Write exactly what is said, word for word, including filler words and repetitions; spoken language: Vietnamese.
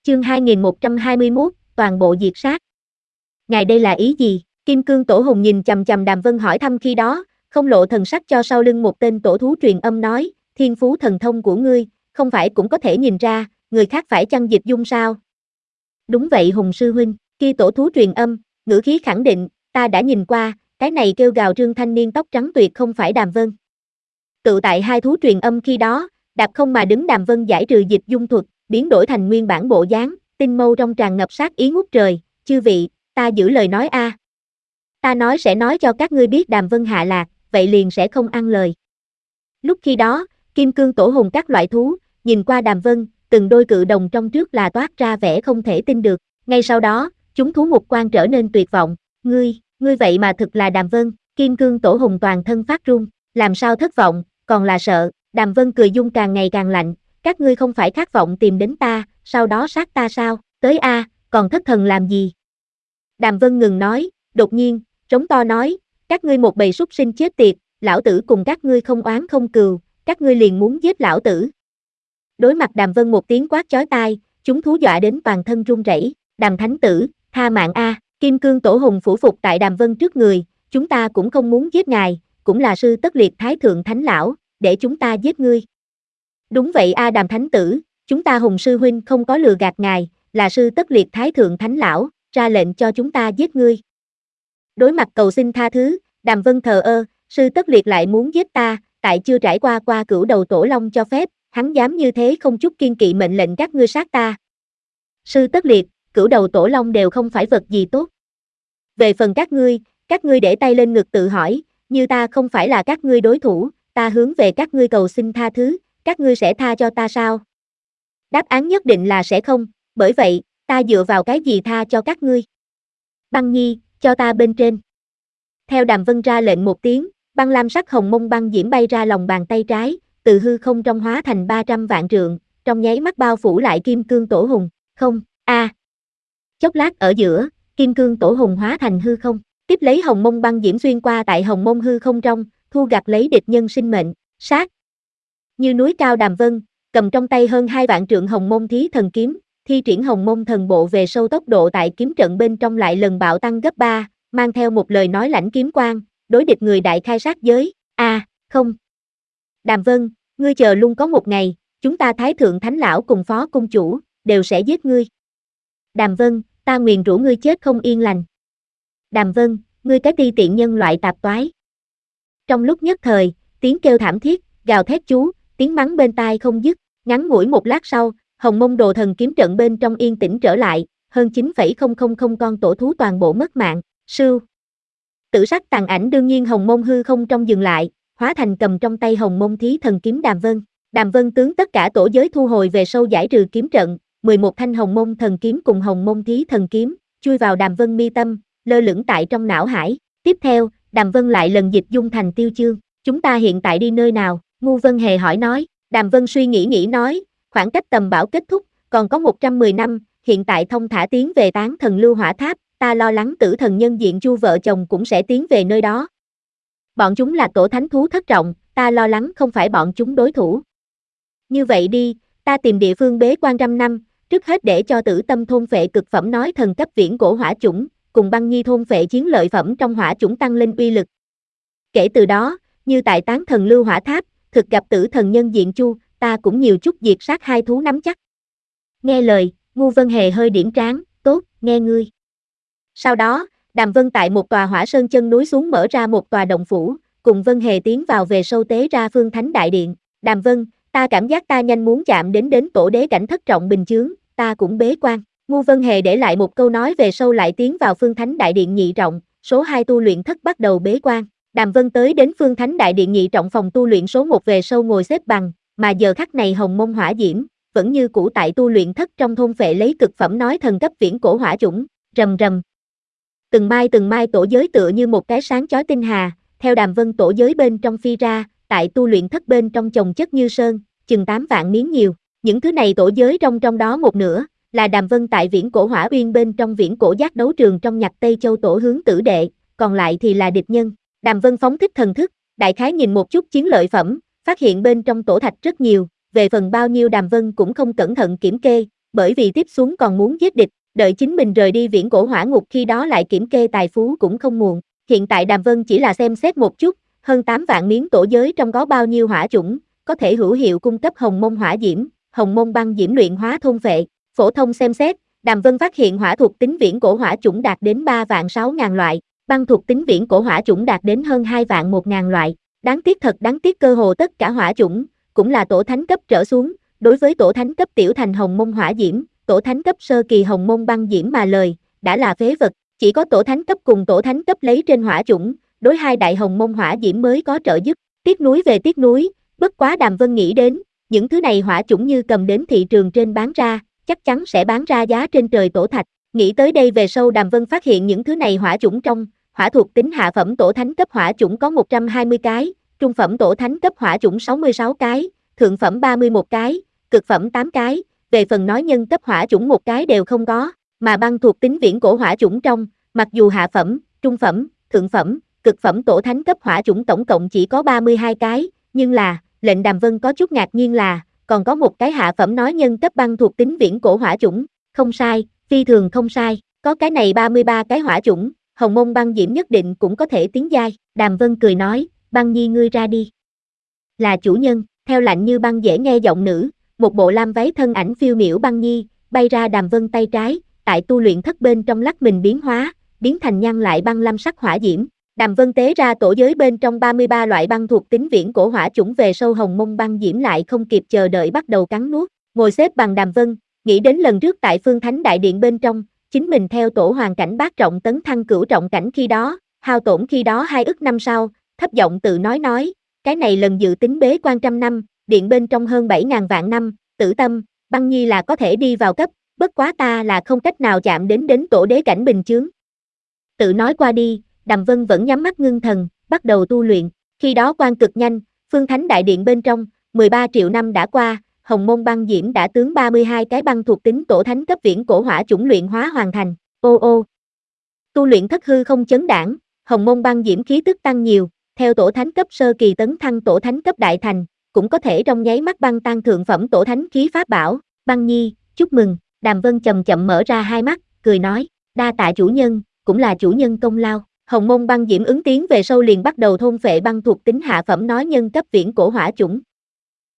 Chương hai nghìn một trăm hai mươi mốt, toàn bộ diệt sát. Ngài đây là ý gì? Kim Cương Tổ Hùng nhìn chằm chằm Đàm Vân hỏi thăm khi đó, không lộ thần sắc cho sau lưng một tên tổ thú truyền âm nói, thiên phú thần thông của ngươi, không phải cũng có thể nhìn ra, người khác phải chăng dịch dung sao? Đúng vậy Hùng sư huynh, khi tổ thú truyền âm, ngữ khí khẳng định, ta đã nhìn qua, cái này kêu gào trương thanh niên tóc trắng tuyệt không phải Đàm Vân. Tự tại hai thú truyền âm khi đó, đạp không mà đứng Đàm Vân giải trừ dịch dung thuật, biến đổi thành nguyên bản bộ dáng, tinh mâu trong tràn ngập sát ý ngút trời, chư vị, ta giữ lời nói a. À. Ta nói sẽ nói cho các ngươi biết Đàm Vân hạ lạc, vậy liền sẽ không ăn lời. Lúc khi đó, Kim Cương Tổ Hùng các loại thú, nhìn qua Đàm Vân, từng đôi cự đồng trong trước là toát ra vẻ không thể tin được, ngay sau đó, chúng thú mục quan trở nên tuyệt vọng, ngươi, ngươi vậy mà thực là Đàm Vân, Kim Cương Tổ Hùng toàn thân phát run, làm sao thất vọng, còn là sợ, Đàm Vân cười dung càng ngày càng lạnh, các ngươi không phải khát vọng tìm đến ta, sau đó sát ta sao, tới a, còn thất thần làm gì? Đàm Vân ngừng nói, đột nhiên, trống to nói, các ngươi một bầy súc sinh chết tiệt, lão tử cùng các ngươi không oán không cừu, các ngươi liền muốn giết lão tử. Đối mặt Đàm Vân một tiếng quát chói tai, chúng thú dọa đến toàn thân run rẩy, Đàm Thánh Tử, tha mạng a, Kim Cương Tổ Hùng phủ phục tại Đàm Vân trước người, chúng ta cũng không muốn giết ngài, cũng là sư tất liệt Thái Thượng Thánh Lão, để chúng ta giết ngươi. Đúng vậy a Đàm Thánh Tử, chúng ta Hùng sư huynh không có lừa gạt ngài, là sư tất liệt Thái Thượng Thánh Lão, ra lệnh cho chúng ta giết ngươi. Đối mặt cầu xin tha thứ, Đàm Vân thờ ơ, sư tất liệt lại muốn giết ta, tại chưa trải qua qua cửu đầu tổ long cho phép, hắn dám như thế không chút kiên kỵ mệnh lệnh các ngươi sát ta. Sư tất liệt, cửu đầu tổ long đều không phải vật gì tốt. Về phần các ngươi, các ngươi để tay lên ngực tự hỏi, như ta không phải là các ngươi đối thủ, ta hướng về các ngươi cầu xin tha thứ, các ngươi sẽ tha cho ta sao? Đáp án nhất định là sẽ không, bởi vậy, ta dựa vào cái gì tha cho các ngươi? Băng Nhi, cho ta bên trên. Theo Đàm Vân ra lệnh một tiếng, băng lam sắc hồng mông băng diễm bay ra lòng bàn tay trái, từ hư không trong hóa thành ba trăm vạn trượng, trong nháy mắt bao phủ lại Kim Cương Tổ Hùng, không, a. À. Chốc lát ở giữa, Kim Cương Tổ Hùng hóa thành hư không, tiếp lấy hồng mông băng diễm xuyên qua tại hồng mông hư không trong, thu gặt lấy địch nhân sinh mệnh, sát. Như núi cao Đàm Vân, cầm trong tay hơn hai vạn trượng hồng mông thí thần kiếm, thi triển hồng mông thần bộ về sâu tốc độ tại kiếm trận bên trong lại lần bạo tăng gấp ba, mang theo một lời nói lãnh kiếm quang, đối địch người đại khai sát giới, a, à, không. Đàm Vân, ngươi chờ luôn có một ngày, chúng ta Thái Thượng Thánh Lão cùng Phó Cung Chủ, đều sẽ giết ngươi. Đàm Vân, ta nguyền rủa ngươi chết không yên lành. Đàm Vân, ngươi cái ti tiện nhân loại tạp toái. Trong lúc nhất thời, tiếng kêu thảm thiết, gào thét chú, tiếng mắng bên tai không dứt, ngắn ngủi một lát sau, hồng mông đồ thần kiếm trận bên trong yên tĩnh trở lại, hơn chín phẩy không không không con tổ thú toàn bộ mất mạng, sưu. Tử sắc tàn ảnh đương nhiên hồng mông hư không trong dừng lại, hóa thành cầm trong tay hồng mông thí thần kiếm Đàm Vân. Đàm Vân tướng tất cả tổ giới thu hồi về sâu giải trừ kiếm trận, mười một thanh hồng mông thần kiếm cùng hồng mông thí thần kiếm, chui vào Đàm Vân mi tâm, lơ lửng tại trong não hải. Tiếp theo, Đàm Vân lại lần dịch dung thành Tiêu Chương, chúng ta hiện tại đi nơi nào? Ngu Vân Hề hỏi nói, Đàm Vân suy nghĩ nghĩ nói, khoảng cách tầm bảo kết thúc, còn có một trăm mười năm, hiện tại thông thả tiến về Tán Thần Lưu Hỏa Tháp, ta lo lắng Tử Thần nhân diện Chu vợ chồng cũng sẽ tiến về nơi đó. Bọn chúng là tổ thánh thú thất trọng, ta lo lắng không phải bọn chúng đối thủ. Như vậy đi, ta tìm địa phương bế quan trăm năm, trước hết để cho Tử Tâm thôn phệ cực phẩm nói thần cấp viễn cổ hỏa chủng, cùng Băng Nhi thôn phệ chiến lợi phẩm trong hỏa chủng tăng lên uy lực. Kể từ đó, như tại Tán Thần Lưu Hỏa Tháp, thực gặp Tử Thần nhân diện Chu, ta cũng nhiều chút diệt sát hai thú nắm chắc. Nghe lời, Ngu Vân Hề hơi điểm trán, tốt, nghe ngươi. Sau đó, Đàm Vân tại một tòa hỏa sơn chân núi xuống mở ra một tòa động phủ, cùng Vân Hề tiến vào về sâu tế ra Phương Thánh Đại Điện. Đàm Vân, ta cảm giác ta nhanh muốn chạm đến đến tổ đế cảnh thất trọng bình chướng, ta cũng bế quan. Ngu Vân Hề để lại một câu nói về sâu lại tiến vào Phương Thánh Đại Điện nhị trọng, số hai tu luyện thất bắt đầu bế quan. Đàm Vân tới đến Phương Thánh Đại Điện nhị trọng phòng tu luyện số một về sâu ngồi xếp bằng, mà giờ khắc này hồng mông hỏa diễm, vẫn như cũ tại tu luyện thất trong thôn phệ lấy cực phẩm nói thần cấp viễn cổ hỏa chủng, rầm rầm. Từng mai từng mai tổ giới tựa như một cái sáng chói tinh hà, theo Đàm Vân tổ giới bên trong phi ra, tại tu luyện thất bên trong chồng chất như sơn, chừng tám vạn miếng nhiều. Những thứ này tổ giới trong trong đó một nửa, là Đàm Vân tại viễn cổ hỏa uyên bên trong viễn cổ giác đấu trường trong Nhạc Tây Châu tổ hướng tử đệ, còn lại thì là địch nhân. Đàm Vân phóng thích thần thức, đại khái nhìn một chút chiến lợi phẩm, phát hiện bên trong tổ thạch rất nhiều, về phần bao nhiêu Đàm Vân cũng không cẩn thận kiểm kê, bởi vì tiếp xuống còn muốn giết địch, đợi chính mình rời đi viễn cổ hỏa ngục khi đó lại kiểm kê tài phú cũng không muộn. Hiện tại Đàm Vân chỉ là xem xét một chút, hơn tám vạn miếng tổ giới trong có bao nhiêu hỏa chủng, có thể hữu hiệu cung cấp hồng môn hỏa diễm, hồng môn băng diễm luyện hóa thôn vệ. Phổ thông xem xét, Đàm Vân phát hiện hỏa thuộc tính viễn cổ hỏa chủng đạt đến ba vạn sáu ngàn loại, băng thuộc tính viễn cổ hỏa chủng đạt đến hơn hai vạn một ngàn loại. Đáng tiếc thật đáng tiếc cơ hồ tất cả hỏa chủng, cũng là tổ thánh cấp trở xuống, đối với tổ thánh cấp tiểu thành hồng môn hỏa diễm, tổ thánh cấp sơ kỳ hồng môn băng diễm mà lời, đã là phế vật, chỉ có tổ thánh cấp cùng tổ thánh cấp lấy trên hỏa chủng, đối hai đại hồng môn hỏa diễm mới có trợ giúp. Tiếc núi về tiếc núi, bất quá Đàm Vân nghĩ đến, những thứ này hỏa chủng như cầm đến thị trường trên bán ra, chắc chắn sẽ bán ra giá trên trời tổ thạch. Nghĩ tới đây về sau Đàm Vân phát hiện những thứ này hỏa chủng trong, hỏa thuộc tính hạ phẩm tổ thánh cấp hỏa chủng có một trăm hai mươi cái, trung phẩm tổ thánh cấp hỏa chủng sáu mươi sáu cái, thượng phẩm ba mươi mốt cái, cực phẩm tám cái, về phần nói nhân cấp hỏa chủng một cái đều không có, mà băng thuộc tính viễn cổ hỏa chủng trong, mặc dù hạ phẩm, trung phẩm, thượng phẩm, cực phẩm tổ thánh cấp hỏa chủng tổng cộng chỉ có ba mươi hai cái, nhưng là, lệnh Đàm Vân có chút ngạc nhiên là, còn có một cái hạ phẩm nói nhân cấp băng thuộc tính viễn cổ hỏa chủng, không sai, phi thường không sai, có cái này ba mươi ba cái hỏa chủng, hồng môn băng diễm nhất định cũng có thể tiến giai. Đàm Vân cười nói, Băng Nhi ngươi ra đi. Là chủ nhân, theo lạnh như băng dễ nghe giọng nữ, một bộ lam váy thân ảnh phiêu miểu Băng Nhi, bay ra Đàm Vân tay trái, tại tu luyện thất bên trong lắc mình biến hóa, biến thành nhăn lại băng lam sắc hỏa diễm. Đàm Vân tế ra tổ giới bên trong ba mươi ba loại băng thuộc tính viễn cổ hỏa chủng về sâu hồng môn băng diễm lại không kịp chờ đợi bắt đầu cắn nuốt, ngồi xếp bằng Đàm Vân, nghĩ đến lần trước tại Phương Thánh Đại Điện bên trong, chính mình theo tổ hoàn cảnh bát trọng tấn thăng cửu trọng cảnh khi đó, hao tổn khi đó hai ức năm sau, thấp giọng tự nói nói, cái này lần dự tính bế quan trăm năm, điện bên trong hơn bảy ngàn vạn năm, tử tâm, Băng Nhi là có thể đi vào cấp, bất quá ta là không cách nào chạm đến đến tổ đế cảnh bình chướng. Tự nói qua đi, Đàm Vân vẫn nhắm mắt ngưng thần, bắt đầu tu luyện, khi đó quan cực nhanh, Phương Thánh Đại Điện bên trong, mười ba triệu năm đã qua, hồng môn băng diễm đã tướng ba mươi hai cái băng thuộc tính tổ thánh cấp viễn cổ hỏa chủng luyện hóa hoàn thành, ô ô. Tu luyện thất hư không chấn đảng, hồng môn băng diễm khí tức tăng nhiều, theo tổ thánh cấp sơ kỳ tấn thăng tổ thánh cấp đại thành, cũng có thể trong nháy mắt băng tan thượng phẩm tổ thánh khí pháp bảo. Băng Nhi, chúc mừng. Đàm Vân chậm chậm mở ra hai mắt, cười nói, đa tạ chủ nhân, cũng là chủ nhân công lao. Hồng môn băng diễm ứng tiếng về sau liền bắt đầu thôn phệ băng thuộc tính hạ phẩm nói nhân cấp viễn cổ hỏa chủng,